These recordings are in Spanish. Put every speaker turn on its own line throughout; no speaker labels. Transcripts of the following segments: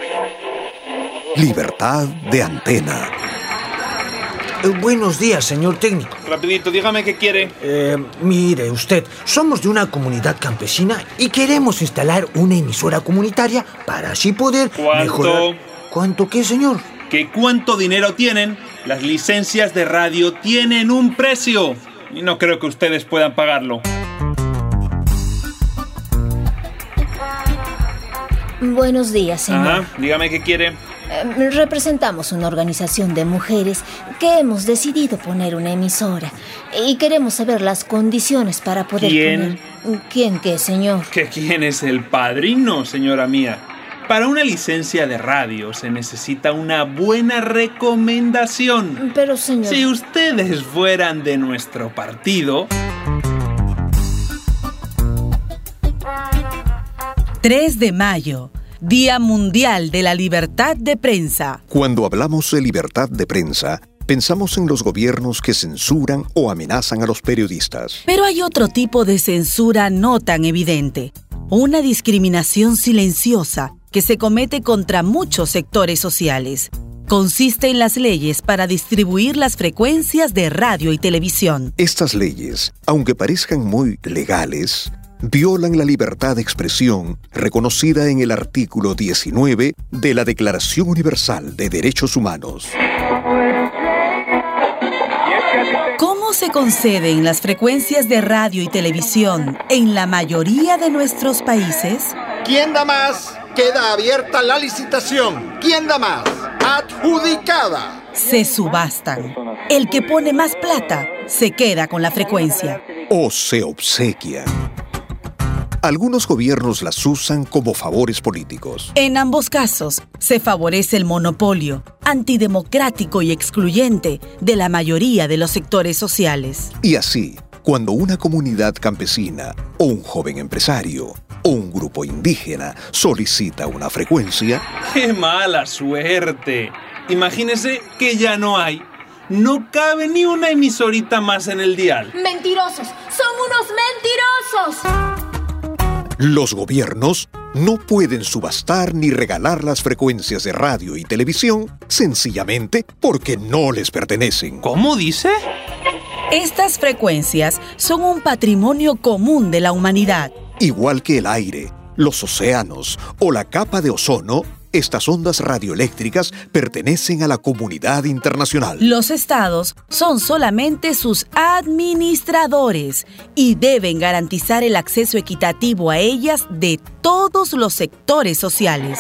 Libertad de antena.
Buenos días, señor técnico.
Rapidito, dígame qué quiere.
Mire usted, somos de una comunidad campesina y queremos instalar una emisora comunitaria para así poder mejorar... ¿Cuánto qué, señor?
¿Que cuánto dinero tienen? Las licencias de radio tienen un precio y no creo que ustedes puedan pagarlo.
Buenos días, señor.
Ajá, dígame qué quiere.
Representamos una organización de mujeres que hemos decidido poner una emisora y queremos saber las condiciones para poder
¿Quién?
¿Quién qué, señor?
¿Que quién es el padrino, señora mía? Para una licencia de radio se necesita una buena recomendación.
Pero, señor...
Si ustedes fueran de nuestro partido...
3 de mayo, Día Mundial de la Libertad de Prensa.
Cuando hablamos de libertad de prensa, pensamos en los gobiernos que censuran o amenazan a los periodistas.
Pero hay otro tipo de censura no tan evidente. Una discriminación silenciosa que se comete contra muchos sectores sociales. Consiste en las leyes para distribuir las frecuencias de radio y televisión.
Estas leyes, aunque parezcan muy legales, violan la libertad de expresión reconocida en el artículo 19 de la Declaración Universal de Derechos Humanos.
¿Cómo se conceden las frecuencias de radio y televisión en la mayoría de nuestros países?
¿Quién da más? Queda abierta la licitación. ¿Quién da más? Adjudicada.
Se subastan. El que pone más plata se queda con la frecuencia.
O se obsequian. Algunos gobiernos las usan como favores políticos.
En ambos casos, se favorece el monopolio, antidemocrático y excluyente, de la mayoría de los sectores sociales.
Y así, cuando una comunidad campesina, o un joven empresario, o un grupo indígena solicita una frecuencia...
¡Qué mala suerte! Imagínese que ya no hay. No cabe ni una emisorita más en el dial.
¡Mentirosos! ¡Son unos mentirosos!
Los gobiernos no pueden subastar ni regalar las frecuencias de radio y televisión sencillamente porque no les pertenecen.
¿Cómo dice?
Estas frecuencias son un patrimonio común de la humanidad.
Igual que el aire, los océanos o la capa de ozono, estas ondas radioeléctricas pertenecen a la comunidad internacional.
Los estados son solamente sus administradores y deben garantizar el acceso equitativo a ellas de todos los sectores sociales.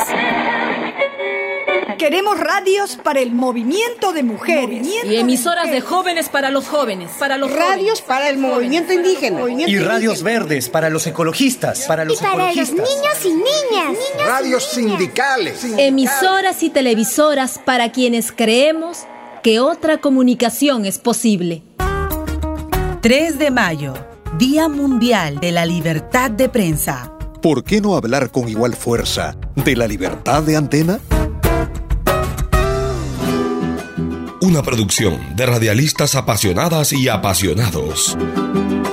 Queremos radios para el movimiento de mujeres.
Y emisoras de jóvenes para los jóvenes.
Radios para el movimiento indígena.
Y radios verdes para los ecologistas.
Para los niños y niñas.
Radios sindicales.
Emisoras y televisoras para quienes creemos que otra comunicación es posible.
3 de mayo, Día Mundial de la Libertad de Prensa.
¿Por qué no hablar con igual fuerza de la libertad de antena?
Una producción de radialistas apasionadas y apasionados.